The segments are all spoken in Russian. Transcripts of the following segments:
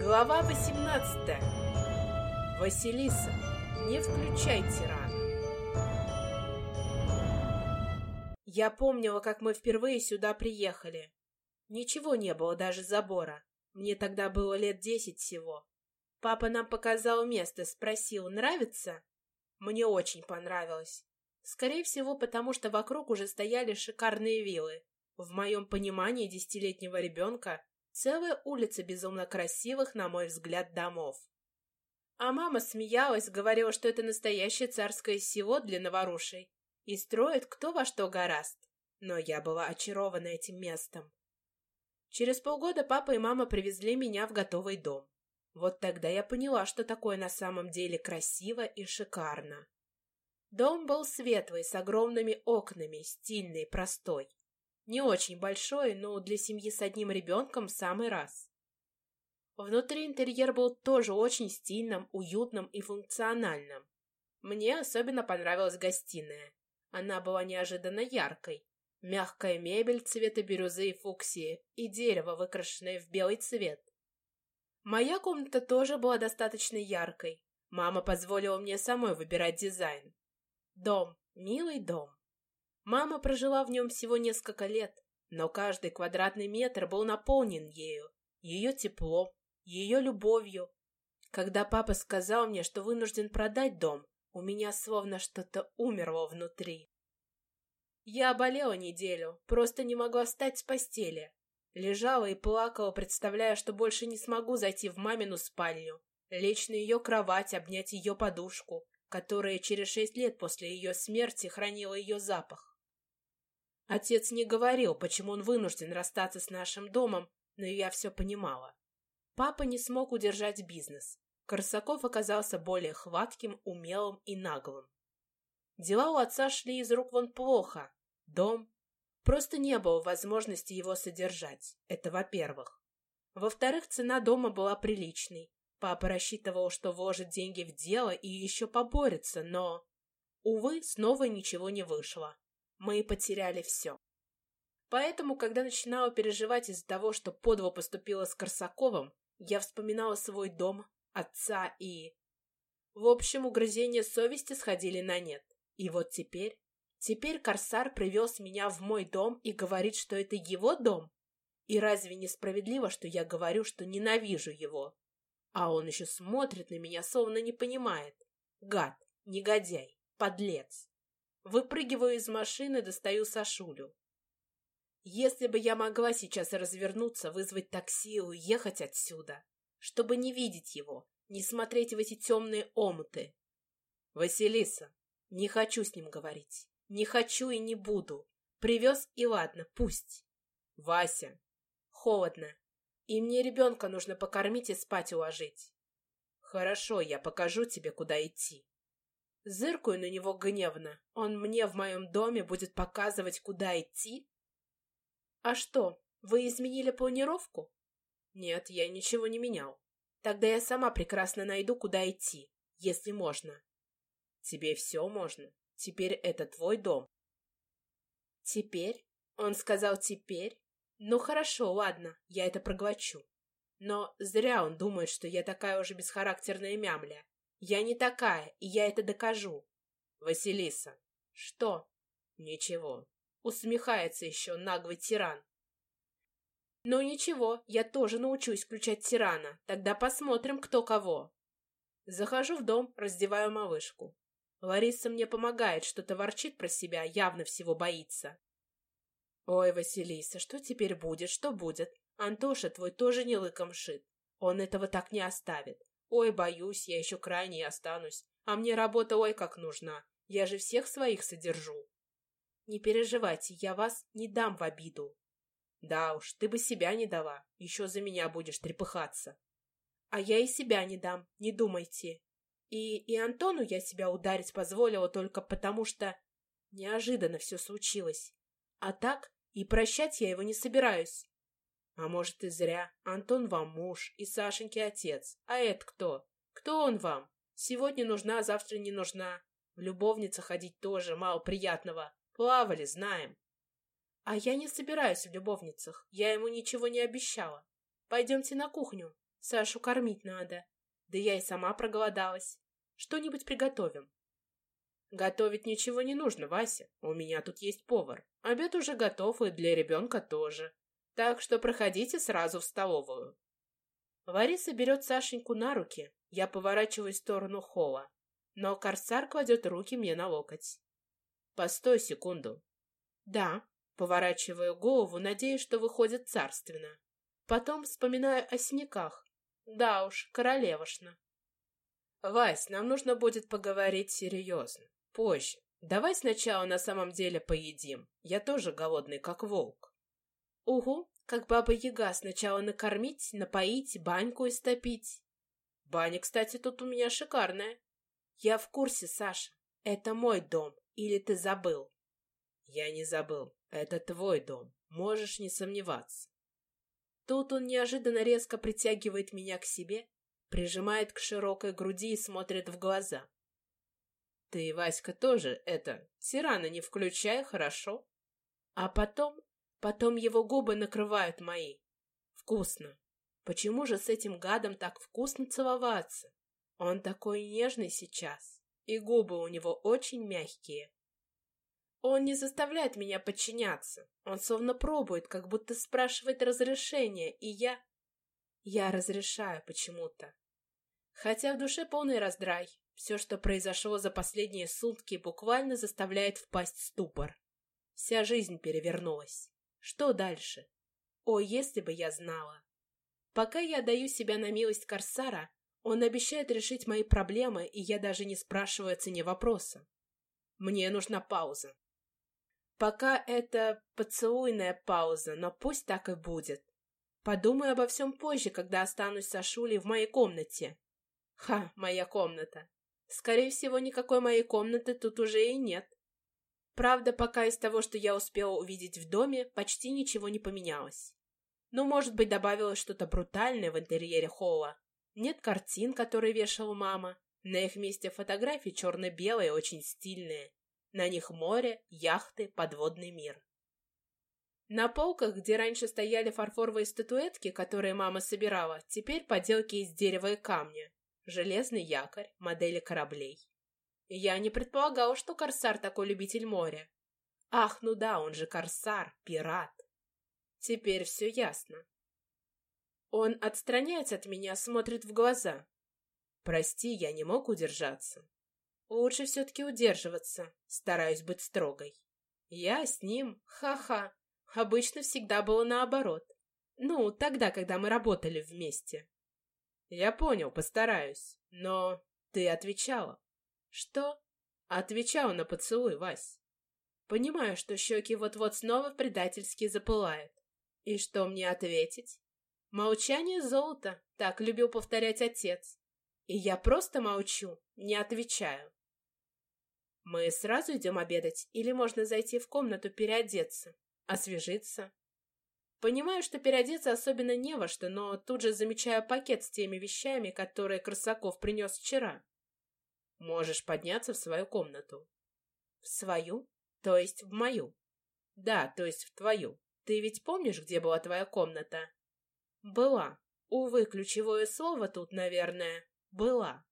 Глава 18. Василиса, не включай тирана. Я помнила, как мы впервые сюда приехали. Ничего не было, даже забора. Мне тогда было лет 10 всего. Папа нам показал место, спросил, нравится? Мне очень понравилось. Скорее всего, потому что вокруг уже стояли шикарные виллы. В моем понимании десятилетнего ребенка целая улица безумно красивых, на мой взгляд, домов. А мама смеялась, говорила, что это настоящее царское село для новорушей, и строит кто во что гораст. Но я была очарована этим местом. Через полгода папа и мама привезли меня в готовый дом. Вот тогда я поняла, что такое на самом деле красиво и шикарно. Дом был светлый, с огромными окнами, стильный, простой. Не очень большой, но для семьи с одним ребенком в самый раз. Внутри интерьер был тоже очень стильным, уютным и функциональным. Мне особенно понравилась гостиная. Она была неожиданно яркой. Мягкая мебель цвета бирюзы и фуксии и дерево, выкрашенное в белый цвет. Моя комната тоже была достаточно яркой. Мама позволила мне самой выбирать дизайн. Дом, милый дом. Мама прожила в нем всего несколько лет, но каждый квадратный метр был наполнен ею, ее теплом, ее любовью. Когда папа сказал мне, что вынужден продать дом, у меня словно что-то умерло внутри. Я болела неделю, просто не могла встать с постели. Лежала и плакала, представляя, что больше не смогу зайти в мамину спальню, лечь на ее кровать, обнять ее подушку, которая через 6 лет после ее смерти хранила ее запах. Отец не говорил, почему он вынужден расстаться с нашим домом, но я все понимала. Папа не смог удержать бизнес. Корсаков оказался более хватким, умелым и наглым. Дела у отца шли из рук вон плохо. Дом. Просто не было возможности его содержать. Это во-первых. Во-вторых, цена дома была приличной. Папа рассчитывал, что вложит деньги в дело и еще поборется, но... Увы, снова ничего не вышло. Мы потеряли все. Поэтому, когда начинала переживать из-за того, что подло поступила с Корсаковым, я вспоминала свой дом, отца и... В общем, угрызения совести сходили на нет. И вот теперь Корсар привез меня в мой дом и говорит, что это его дом? И разве несправедливо, что я говорю, что ненавижу его? А он еще смотрит на меня, словно не понимает. Гад, негодяй, подлец. Выпрыгиваю из машины, достаю Сашулю. Если бы я могла сейчас развернуться, вызвать такси и уехать отсюда, чтобы не видеть его, не смотреть в эти темные омуты. Василиса, не хочу с ним говорить. Не хочу и не буду. Привез и ладно, пусть. Вася, холодно. И мне ребенка нужно покормить и спать уложить. Хорошо, я покажу тебе, куда идти. Зыркаю на него гневно. Он мне в моем доме будет показывать, куда идти? А что, вы изменили планировку? Нет, я ничего не менял. Тогда я сама прекрасно найду, куда идти, если можно. Тебе все можно. Теперь это твой дом. Теперь? Он сказал теперь? Ну хорошо, ладно, я это проглочу. Но зря он думает, что я такая уже бесхарактерная мямля. Я не такая, и я это докажу. Василиса. Что? Ничего. Усмехается еще наглый тиран. Ну ничего, я тоже научусь включать тирана. Тогда посмотрим, кто кого. Захожу в дом, раздеваю малышку. Лариса мне помогает, что-то ворчит про себя, явно всего боится. Ой, Василиса, что теперь будет, что будет? Антоша твой тоже не лыком шит. Он этого так не оставит. Ой, боюсь, я еще крайней останусь. А мне работа ой как нужна. Я же всех своих содержу. Не переживайте, я вас не дам в обиду. Да уж, ты бы себя не дала. Еще за меня будешь трепыхаться. А я и себя не дам, не думайте. И Антону я себя ударить позволила только потому, что неожиданно все случилось. А так и прощать я его не собираюсь. А может и зря. Антон вам муж и Сашеньке отец. А это кто? Кто он вам? Сегодня нужна, а завтра не нужна. В любовнице ходить тоже мало приятного. Плавали, знаем. А я не собираюсь в любовницах. Я ему ничего не обещала. Пойдемте на кухню. Сашу кормить надо. Да я и сама проголодалась. Что-нибудь приготовим. Готовить ничего не нужно, Вася. У меня тут есть повар. Обед уже готов, и для ребенка тоже. Так что проходите сразу в столовую. Лариса берет Сашеньку на руки. Я поворачиваюсь в сторону холла. Но корсар кладет руки мне на локоть. Постой секунду. Да, поворачиваю голову, надеясь, что выходит царственно. Потом вспоминаю о синяках. Да уж, королевошна. Вась, нам нужно будет поговорить серьезно. Позже. Давай сначала на самом деле поедим. Я тоже голодный, как волк. Угу, как баба-яга, сначала накормить, напоить, баньку истопить. Баня, кстати, тут у меня шикарная. Я в курсе, Саша. Это мой дом. Или ты забыл? Я не забыл. Это твой дом. Можешь не сомневаться. Тут он неожиданно резко притягивает меня к себе, прижимает к широкой груди и смотрит в глаза. Ты, Васька, тоже тирана не включай, хорошо? А потом его губы накрывают мои. Вкусно. Почему же с этим гадом так вкусно целоваться? Он такой нежный сейчас, и губы у него очень мягкие. Он не заставляет меня подчиняться. Он словно пробует, как будто спрашивает разрешения, и я разрешаю почему-то. Хотя в душе полный раздрай. Все, что произошло за последние сутки, буквально заставляет впасть в ступор. Вся жизнь перевернулась. Что дальше? О, если бы я знала. Пока я даю себя на милость корсара, он обещает решить мои проблемы, и я даже не спрашиваю о цене вопроса. Мне нужна пауза. Пока это поцелуйная пауза, но пусть так и будет. Подумаю обо всем позже, когда останусь с Ашулей в моей комнате. Ха, моя комната. Скорее всего, никакой моей комнаты тут уже и нет. Правда, пока из того, что я успела увидеть в доме, почти ничего не поменялось. Ну, может быть, добавилось что-то брутальное в интерьере холла. Нет картин, которые вешала мама. На их месте фотографии черно-белые, очень стильные. На них море, яхты, подводный мир. На полках, где раньше стояли фарфоровые статуэтки, которые мама собирала, теперь поделки из дерева и камня. Железный якорь, модели кораблей. Я не предполагала, что корсар такой любитель моря. Ах, ну да, он же корсар, пират. Теперь все ясно. Он отстраняется от меня, смотрит в глаза. Прости, я не мог удержаться. Лучше все-таки удерживаться, стараюсь быть строгой. Я с ним, ха-ха, обычно всегда было наоборот. Ну, тогда, когда мы работали вместе. Я понял, постараюсь, но ты отвечала. Что? Отвечала на поцелуй, Вась. Понимаю, что щеки вот-вот снова предательски запылают. И что мне ответить? Молчание золото, так любил повторять отец. И я просто молчу, не отвечаю. Мы сразу идем обедать, или можно зайти в комнату переодеться, освежиться? Понимаю, что переодеться особенно не во что, но тут же замечаю пакет с теми вещами, которые Красаков принес вчера. Можешь подняться в свою комнату. В свою? То есть в мою? Да, то есть в твою. Ты ведь помнишь, где была твоя комната? Была. Увы, ключевое слово тут, наверное, была.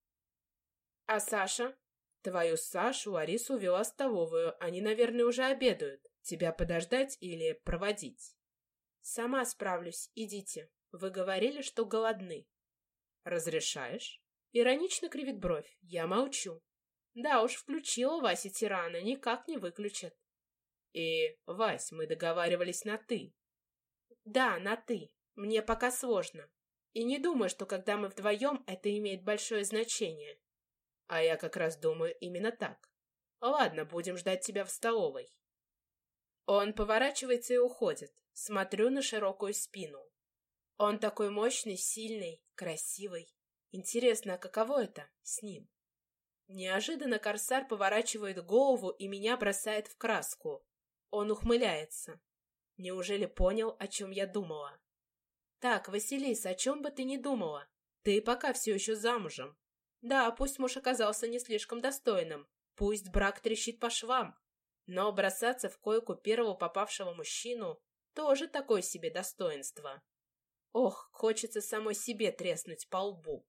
А Саша? Твою Сашу Ларису увела в столовую. Они, наверное, уже обедают. Тебя подождать или проводить? Сама справлюсь, идите. Вы говорили, что голодны. Разрешаешь? Иронично кривит бровь. Я молчу. Да уж, включила Вася тирана, никак не выключат. И, Вась, мы договаривались на «ты». Да, на «ты». Мне пока сложно. И не думаю, что когда мы вдвоем, это имеет большое значение. А я как раз думаю именно так. Ладно, будем ждать тебя в столовой. Он поворачивается и уходит. Смотрю на широкую спину. Он такой мощный, сильный, красивый. Интересно, а каково это с ним? Неожиданно корсар поворачивает голову и меня бросает в краску. Он ухмыляется. Неужели понял, о чем я думала? Так, Василиса, о чем бы ты ни думала? Ты пока все еще замужем. Да, пусть муж оказался не слишком достойным. Пусть брак трещит по швам. Но бросаться в койку первого попавшего мужчину тоже такое себе достоинство. Ох, хочется самой себе треснуть по лбу.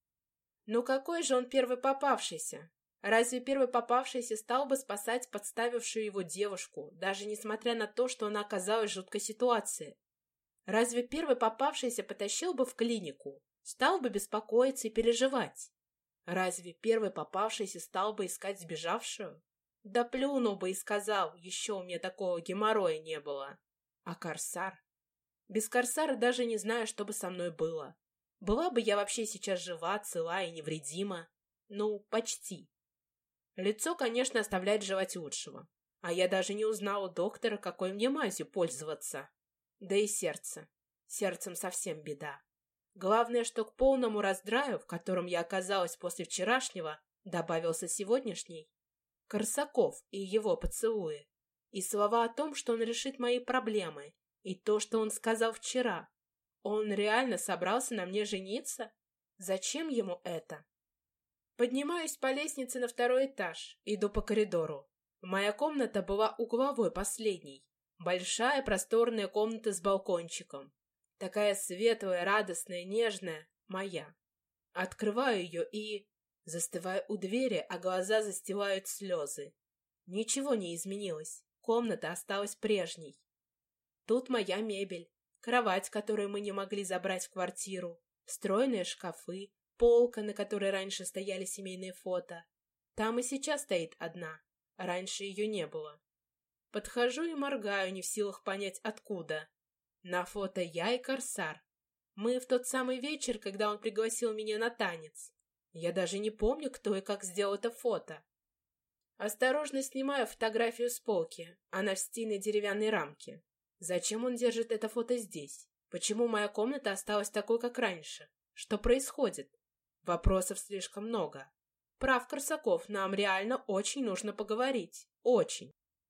Ну какой же он первый попавшийся? Разве первый попавшийся стал бы спасать подставившую его девушку, даже несмотря на то, что она оказалась в жуткой ситуации? Разве первый попавшийся потащил бы в клинику, стал бы беспокоиться и переживать? Разве первый попавшийся стал бы искать сбежавшую? Да плюнул бы и сказал, еще у меня такого геморроя не было. А Корсар? Без Корсара даже не знаю, что бы со мной было. Была бы я вообще сейчас жива, цела и невредима? Ну, почти. Лицо, конечно, оставляет желать лучшего. А я даже не узнала доктора, какой мне мазью пользоваться. Да и сердце. Сердцем совсем беда. Главное, что к полному раздраю, в котором я оказалась после вчерашнего, добавился сегодняшний. Корсаков и его поцелуи. И слова о том, что он решит мои проблемы. И то, что он сказал вчера. Он реально собрался на мне жениться? Зачем ему это? Поднимаюсь по лестнице на второй этаж, иду по коридору. Моя комната была угловой последней. Большая просторная комната с балкончиком. Такая светлая, радостная, нежная, моя. Открываю ее и... застываю у двери, а глаза застилают слезы. Ничего не изменилось. Комната осталась прежней. Тут моя мебель. Кровать, которую мы не могли забрать в квартиру. Встроенные шкафы. Полка, на которой раньше стояли семейные фото. Там и сейчас стоит одна. Раньше ее не было. Подхожу и моргаю, не в силах понять, откуда. На фото я и Корсар. Мы в тот самый вечер, когда он пригласил меня на танец. Я даже не помню, кто и как сделал это фото. Осторожно снимаю фотографию с полки. Она в стильной деревянной рамке. Зачем он держит это фото здесь? Почему моя комната осталась такой, как раньше? Что происходит? Вопросов слишком много. Прав Корсаков, нам реально очень нужно поговорить. Очень.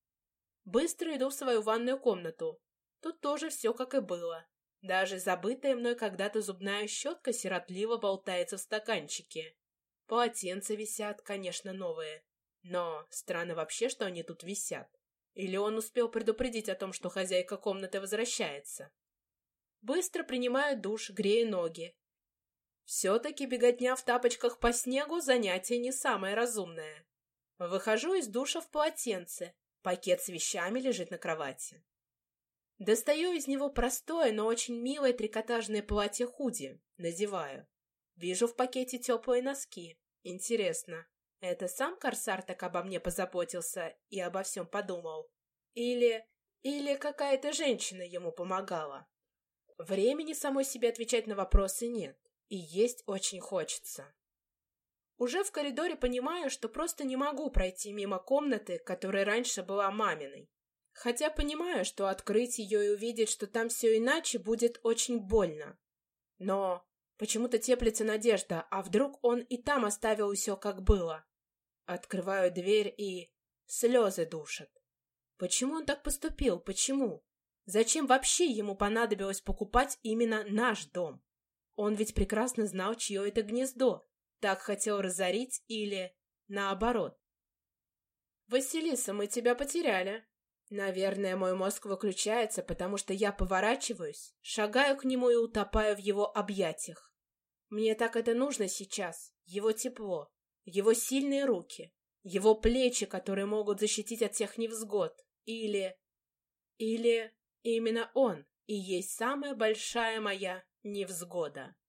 Быстро иду в свою ванную комнату. Тут тоже все как и было. Даже забытая мной когда-то зубная щетка сиротливо болтается в стаканчике. Полотенца висят, конечно, новые. Но странно вообще, что они тут висят. Или он успел предупредить о том, что хозяйка комнаты возвращается. Быстро принимаю душ, грею ноги. Все-таки беготня в тапочках по снегу занятие не самое разумное. Выхожу из душа в полотенце. Пакет с вещами лежит на кровати. Достаю из него простое, но очень милое трикотажное платье-худи. Надеваю. Вижу в пакете теплые носки. Интересно, это сам Корсар так обо мне позаботился и обо всем подумал? Или какая-то женщина ему помогала? Времени самой себе отвечать на вопросы нет. И есть очень хочется. Уже в коридоре понимаю, что просто не могу пройти мимо комнаты, которая раньше была маминой. Хотя понимаю, что открыть ее и увидеть, что там все иначе, будет очень больно. Но почему-то теплится надежда, а вдруг он и там оставил все как было. Открываю дверь и... слезы душат. Почему он так поступил? Почему? Зачем вообще ему понадобилось покупать именно наш дом? Он ведь прекрасно знал, чье это гнездо. Так хотел разорить или... наоборот. «Василиса, мы тебя потеряли». Наверное, мой мозг выключается, потому что я поворачиваюсь, шагаю к нему и утопаю в его объятиях. Мне так это нужно сейчас. Его тепло, его сильные руки, его плечи, которые могут защитить от всех невзгод. Или именно он и есть самая большая моя невзгода.